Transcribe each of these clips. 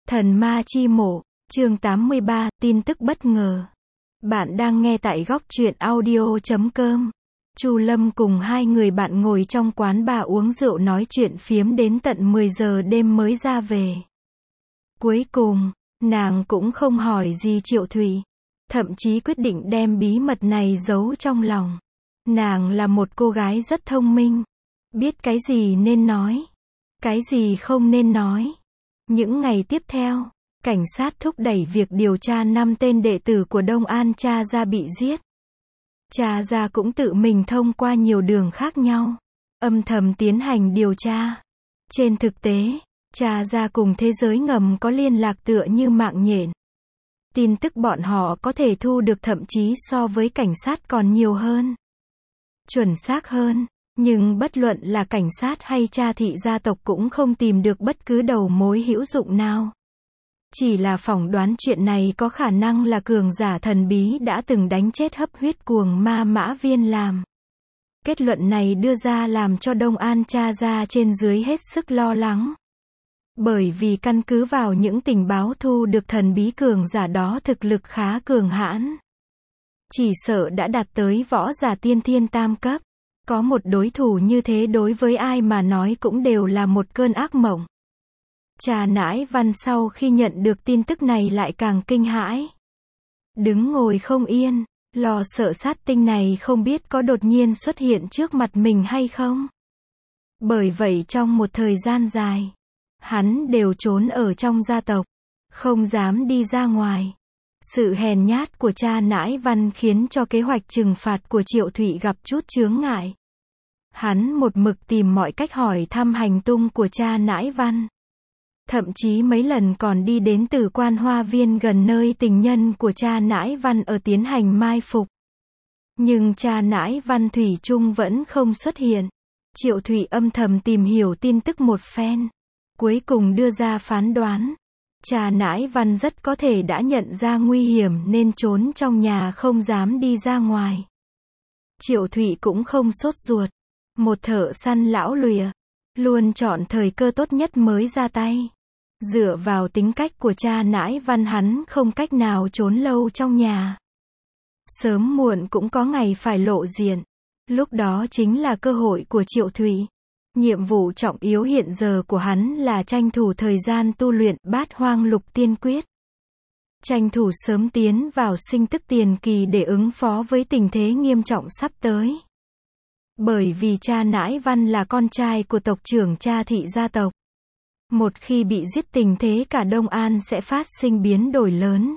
Thần ma chi mộ, chương 83, tin tức bất ngờ. Bạn đang nghe tại góc truyện audio.com. Chu Lâm cùng hai người bạn ngồi trong quán bar uống rượu nói chuyện phiếm đến tận 10 giờ đêm mới ra về. Cuối cùng, nàng cũng không hỏi gì Triệu Thụy, thậm chí quyết định đem bí mật này giấu trong lòng. Nàng là một cô gái rất thông minh, biết cái gì nên nói, cái gì không nên nói. Những ngày tiếp theo, cảnh sát thúc đẩy việc điều tra 5 tên đệ tử của Đông An Cha Gia bị giết. Cha Gia cũng tự mình thông qua nhiều đường khác nhau, âm thầm tiến hành điều tra. Trên thực tế, Cha Gia cùng thế giới ngầm có liên lạc tựa như mạng nhện. Tin tức bọn họ có thể thu được thậm chí so với cảnh sát còn nhiều hơn, chuẩn xác hơn. Nhưng bất luận là cảnh sát hay Cha thị gia tộc cũng không tìm được bất cứ đầu mối hữu dụng nào. Chỉ là phỏng đoán chuyện này có khả năng là cường giả thần bí đã từng đánh chết hấp huyết cuồng ma Mã Viên làm. Kết luận này đưa ra làm cho Đông An Cha Gia trên dưới hết sức lo lắng. Bởi vì căn cứ vào những tình báo thu được, thần bí cường giả đó thực lực khá cường hãn. Chỉ sợ đã đạt tới võ giả tiên thiên tam cấp. Có một đối thủ như thế đối với ai mà nói cũng đều là một cơn ác mộng. Trà Nãi Văn sau khi nhận được tin tức này lại càng kinh hãi. Đứng ngồi không yên, lo sợ sát tinh này không biết có đột nhiên xuất hiện trước mặt mình hay không. Bởi vậy trong một thời gian dài, hắn đều trốn ở trong gia tộc, không dám đi ra ngoài. Sự hèn nhát của Trà Nãi Văn khiến cho kế hoạch trừng phạt của Triệu Thụy gặp chút chướng ngại. Hắn một mực tìm mọi cách hỏi thăm hành tung của Trà Nãi Văn. Thậm chí mấy lần còn đi đến Tử Quan Hoa Viên gần nơi tình nhân của Trà Nãi Văn ở tiến hành mai phục. Nhưng Trà Nãi Văn thủy chung vẫn không xuất hiện. Triệu Thụy âm thầm tìm hiểu tin tức một phen, cuối cùng đưa ra phán đoán. Trà Nãi Văn rất có thể đã nhận ra nguy hiểm nên trốn trong nhà không dám đi ra ngoài. Triệu Thụy cũng không sốt ruột. Một thợ săn lão luyện, luôn chọn thời cơ tốt nhất mới ra tay. Dựa vào tính cách của Trà Nãi Văn, hắn không cách nào trốn lâu trong nhà. Sớm muộn cũng có ngày phải lộ diện. Lúc đó chính là cơ hội của Triệu Thụy. Nhiệm vụ trọng yếu hiện giờ của hắn là tranh thủ thời gian tu luyện Bát Hoang Lục Tiên Quyết. Tranh thủ sớm tiến vào sinh tức tiền kỳ để ứng phó với tình thế nghiêm trọng sắp tới. Bởi vì Trà Nãi Văn là con trai của tộc trưởng Trà thị gia tộc. Một khi bị giết, tình thế cả Đông An sẽ phát sinh biến đổi lớn.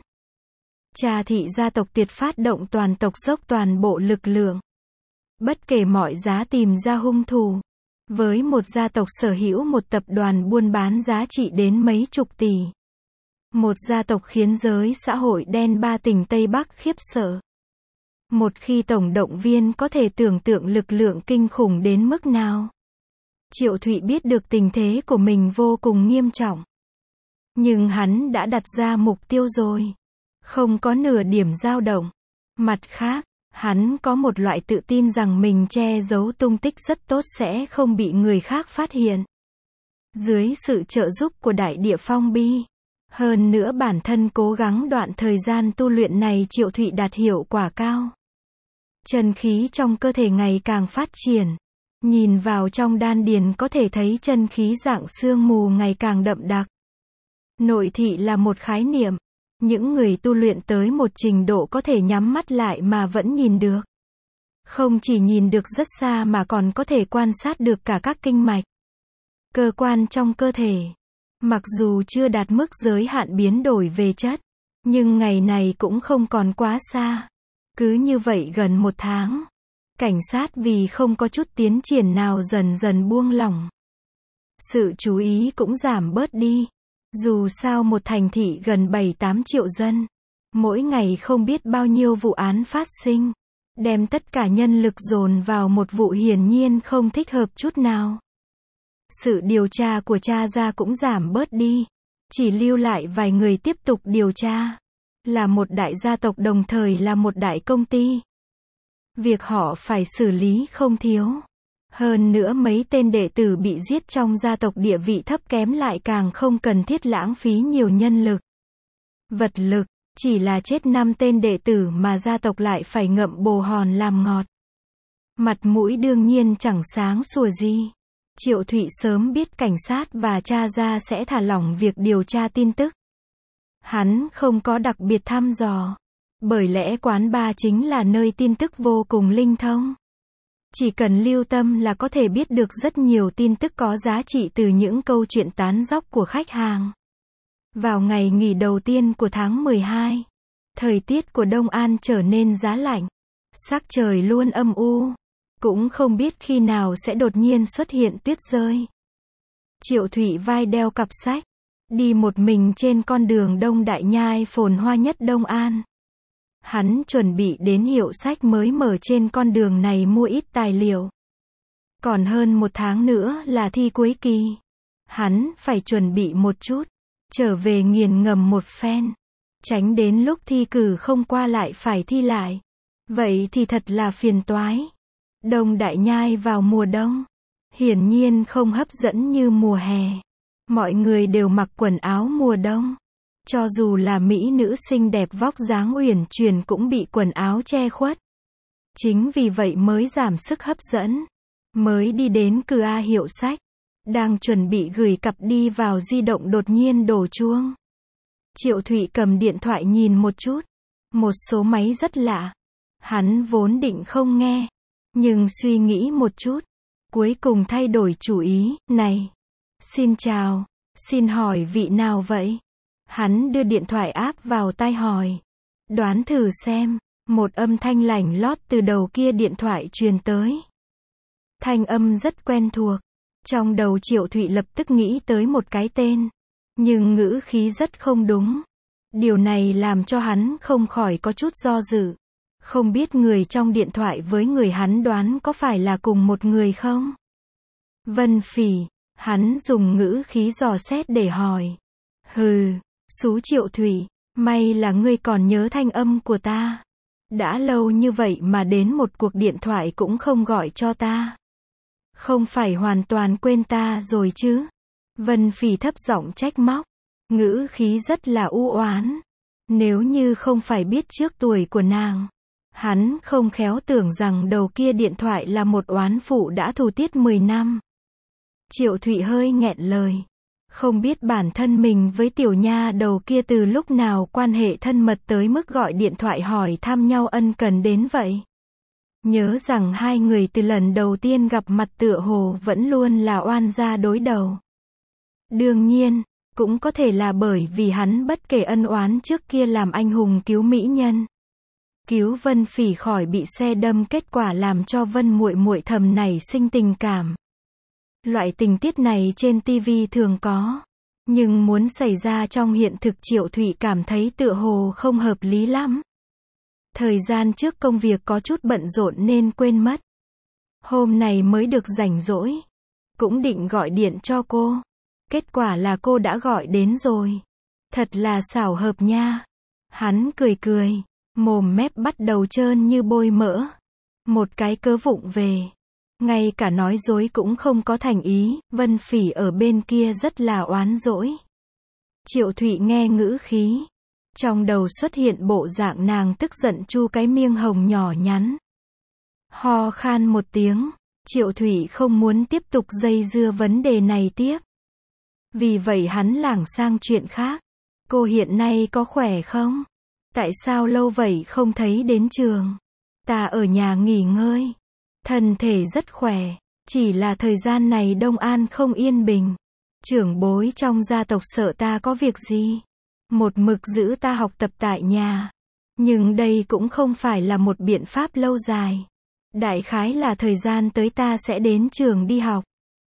Trà thị gia tộc tuyệt phát động toàn tộc dốc toàn bộ lực lượng, bất kể mọi giá tìm ra hung thủ. Với một gia tộc sở hữu một tập đoàn buôn bán giá trị đến mấy chục tỷ. Một gia tộc khiến giới xã hội đen 3 tỉnh Tây Bắc khiếp sợ. Một khi tổng động viên có thể tưởng tượng lực lượng kinh khủng đến mức nào. Triệu Thụy biết được tình thế của mình vô cùng nghiêm trọng. Nhưng hắn đã đặt ra mục tiêu rồi. Không có nửa điểm dao động. Mặt khác, hắn có một loại tự tin rằng mình che giấu tung tích rất tốt sẽ không bị người khác phát hiện. Dưới sự trợ giúp của Đại Địa Phong Bi, hơn nữa bản thân cố gắng đoạn thời gian tu luyện này, Triệu Thụy đạt hiệu quả cao. Chân khí trong cơ thể ngày càng phát triển. Nhìn vào trong đan điền có thể thấy chân khí dạng sương mù ngày càng đậm đặc. Nội thị là một khái niệm. Những người tu luyện tới một trình độ có thể nhắm mắt lại mà vẫn nhìn được. Không chỉ nhìn được rất xa mà còn có thể quan sát được cả các kinh mạch, cơ quan trong cơ thể. Mặc dù chưa đạt mức giới hạn biến đổi về chất, nhưng ngày này cũng không còn quá xa. Cứ như vậy gần 1 tháng, cảnh sát vì không có chút tiến triển nào dần dần buông lỏng. Sự chú ý cũng giảm bớt đi. Dù sao một thành thị gần 7-8 triệu dân, mỗi ngày không biết bao nhiêu vụ án phát sinh. Đem tất cả nhân lực dồn vào một vụ hiển nhiên không thích hợp chút nào. Sự điều tra của Trà Gia cũng giảm bớt đi. Chỉ lưu lại vài người tiếp tục điều tra. Là một đại gia tộc đồng thời là một đại công ty. Việc họ phải xử lý không thiếu. Hơn nữa mấy tên đệ tử bị giết trong gia tộc địa vị thấp kém lại càng không cần thiết lãng phí nhiều nhân lực, vật lực, chỉ là chết 5 tên đệ tử mà gia tộc lại phải ngậm bồ hòn làm ngọt. Mặt mũi đương nhiên chẳng sáng sủa gì. Triệu Thụy sớm biết cảnh sát và tra ra sẽ thả lỏng việc điều tra tin tức. Hắn không có đặc biệt thăm dò. Bởi lẽ quán bar chính là nơi tin tức vô cùng linh thông. Chỉ cần lưu tâm là có thể biết được rất nhiều tin tức có giá trị từ những câu chuyện tán dóc của khách hàng. Vào ngày nghỉ đầu tiên của tháng 12, thời tiết của Đông An trở nên giá lạnh. Sắc trời luôn âm u. Cũng không biết khi nào sẽ đột nhiên xuất hiện tuyết rơi. Triệu Thụy vai đeo cặp sách, đi một mình trên con đường Đông Đại Nhai phồn hoa nhất Đông An. Hắn chuẩn bị đến hiệu sách mới mở trên con đường này mua ít tài liệu. Còn hơn 1 tháng nữa là thi cuối kỳ. Hắn phải chuẩn bị một chút, trở về nghiền ngẫm một phen. Tránh đến lúc thi cử không qua lại phải thi lại. Vậy thì thật là phiền toái. Đông Đại Nhai vào mùa đông, hiển nhiên không hấp dẫn như mùa hè. Mọi người đều mặc quần áo mùa đông. Cho dù là mỹ nữ xinh đẹp vóc dáng uyển chuyển cũng bị quần áo che khuất. Chính vì vậy mới giảm sức hấp dẫn. Mới đi đến cửa A hiệu sách, đang chuẩn bị gửi cặp đi vào di động đột nhiên đổ chuông. Triệu Thụy cầm điện thoại nhìn một chút. Một số máy rất lạ. Hắn vốn định không nghe. Nhưng suy nghĩ một chút. Cuối cùng thay đổi chủ ý. Này. Xin chào. Xin hỏi vị nào vậy? Hắn đưa điện thoại áp vào tai hỏi. Đoán thử xem. Một âm thanh lảnh lót từ đầu kia điện thoại truyền tới. Thanh âm rất quen thuộc. Trong đầu Triệu Thụy lập tức nghĩ tới một cái tên. Nhưng ngữ khí rất không đúng. Điều này làm cho hắn không khỏi có chút do dự. Không biết người trong điện thoại với người hắn đoán có phải là cùng một người không? Vân Phỉ. Hắn dùng ngữ khí dò xét để hỏi. Hừ, xú Triệu Thụy, may là ngươi còn nhớ thanh âm của ta. Đã lâu như vậy mà đến một cuộc điện thoại cũng không gọi cho ta. Không phải hoàn toàn quên ta rồi chứ? Vân Phỉ thấp giọng trách móc. Ngữ khí rất là u oán. Nếu như không phải biết trước tuổi của nàng, hắn không khéo tưởng rằng đầu kia điện thoại là một oán phụ đã thù tiết 10 năm. Triệu Thụy hơi nghẹn lời. Không biết bản thân mình với tiểu nha đầu kia từ lúc nào quan hệ thân mật tới mức gọi điện thoại hỏi thăm nhau ân cần đến vậy. Nhớ rằng hai người từ lần đầu tiên gặp mặt tựa hồ vẫn luôn là oan gia đối đầu. Đương nhiên, cũng có thể là bởi vì hắn bất kể ân oán trước kia làm anh hùng cứu mỹ nhân. Cứu Vân Phỉ khỏi bị xe đâm, kết quả làm cho Vân muội muội thầm nảy sinh tình cảm. Loại tình tiết này trên TV thường có, nhưng muốn xảy ra trong hiện thực Triệu Thụy cảm thấy tựa hồ không hợp lý lắm. Thời gian trước công việc có chút bận rộn nên quên mất. Hôm này mới được rảnh rỗi. Cũng định gọi điện cho cô. Kết quả là cô đã gọi đến rồi. Thật là xảo hợp nha. Hắn cười cười. Mồm mép bắt đầu trơn như bôi mỡ. Một cái cớ vụng về. Ngay cả nói dối cũng không có thành ý. Vân Phỉ ở bên kia rất là oán dỗi. Triệu Thụy nghe ngữ khí. Trong đầu xuất hiện bộ dạng nàng tức giận chu cái miệng hồng nhỏ nhắn. Ho khan một tiếng. Triệu Thụy không muốn tiếp tục dây dưa vấn đề này tiếp. Vì vậy hắn lảng sang chuyện khác. Cô hiện nay có khỏe không? Tại sao lâu vậy không thấy đến trường? Ta ở nhà nghỉ ngơi. Thân thể rất khỏe. Chỉ là thời gian này Đông An không yên bình. Trưởng bối trong gia tộc sợ ta có việc gì. Một mực giữ ta học tập tại nhà. Nhưng đây cũng không phải là một biện pháp lâu dài. Đại khái là thời gian tới ta sẽ đến trường đi học.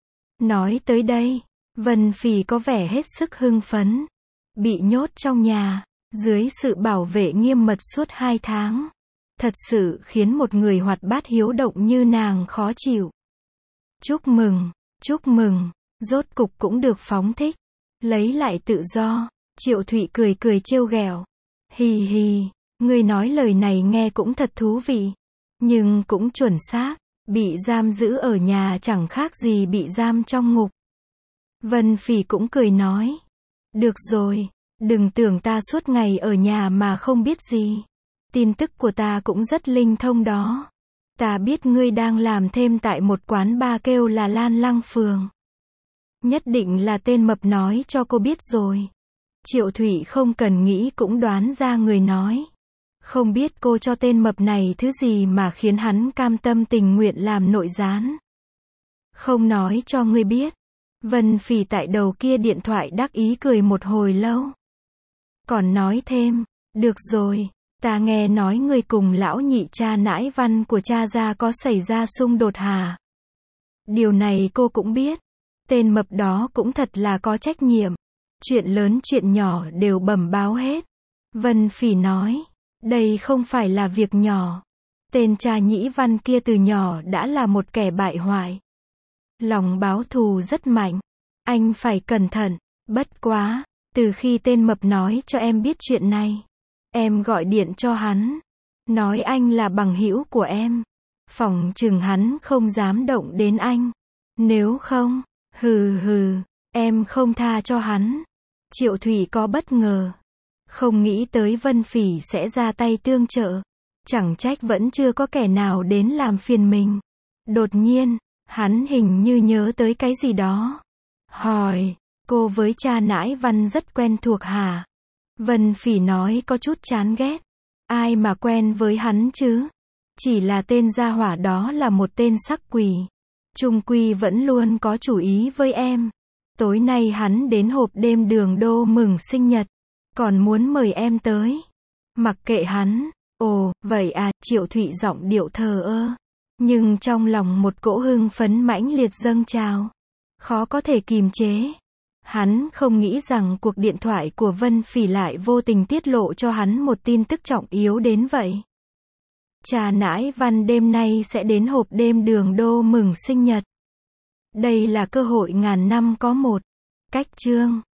Nói tới đây, Vân Phỉ có vẻ hết sức hưng phấn. Bị nhốt trong nhà, dưới sự bảo vệ nghiêm mật suốt 2 tháng. Thật sự khiến một người hoạt bát hiếu động như nàng khó chịu. Chúc mừng, rốt cục cũng được phóng thích. Lấy lại tự do. Triệu Thụy cười cười trêu ghẹo. Hì hì, ngươi nói lời này nghe cũng thật thú vị. Nhưng cũng chuẩn xác. Bị giam giữ ở nhà chẳng khác gì bị giam trong ngục. Vân Phỉ cũng cười nói. Được rồi, đừng tưởng ta suốt ngày ở nhà mà không biết gì. Tin tức của ta cũng rất linh thông đó. Ta biết ngươi đang làm thêm tại một quán bar kêu là Lan Lăng Phường. Nhất định là tên mập nói cho cô biết rồi. Triệu Thụy không cần nghĩ cũng đoán ra người nói. Không biết cô cho tên mập này thứ gì mà khiến hắn cam tâm tình nguyện làm nội gián. Không nói cho ngươi biết. Vân Phỉ tại đầu kia điện thoại đắc ý cười một hồi lâu. Còn nói thêm, được rồi, ta nghe nói ngươi cùng lão nhị cha nãi Văn của cha gia có xảy ra xung đột hả? Điều này cô cũng biết. Tên mập đó cũng thật là có trách nhiệm. Chuyện lớn chuyện nhỏ đều bẩm báo hết. Vân Phỉ nói, đây không phải là việc nhỏ. Tên cha nhĩ Văn kia từ nhỏ đã là một kẻ bại hoại. Lòng báo thù rất mạnh. Anh phải cẩn thận. Bất quá, từ khi tên mập nói cho em biết chuyện này, em gọi điện cho hắn. Nói anh là bằng hữu của em. Phỏng chừng hắn không dám động đến anh. Nếu không, em không tha cho hắn. Triệu Thụy có bất ngờ. Không nghĩ tới Vân Phỉ sẽ ra tay tương trợ. Chẳng trách vẫn chưa có kẻ nào đến làm phiền mình. Đột nhiên, hắn hình như nhớ tới cái gì đó. Hỏi, cô với cha nãi Văn rất quen thuộc hả? Vân Phỉ nói có chút chán ghét. Ai mà quen với hắn chứ? Chỉ là tên gia hỏa đó là một tên sắc quỷ. Chung quy vẫn luôn có chủ ý với em. Tối nay hắn đến hộp đêm Đường Đô mừng sinh nhật. Còn muốn mời em tới. Mặc kệ hắn. Ồ, vậy à, Triệu Thụy giọng điệu thờ ơ. Nhưng trong lòng một cỗ hưng phấn mãnh liệt dâng trào. Khó có thể kìm chế. Hắn không nghĩ rằng cuộc điện thoại của Vân Phỉ lại vô tình tiết lộ cho hắn một tin tức trọng yếu đến vậy. Cha nãi Văn đêm nay sẽ đến hộp đêm Đường Đô mừng sinh nhật. Đây là cơ hội ngàn năm có một. Cách chương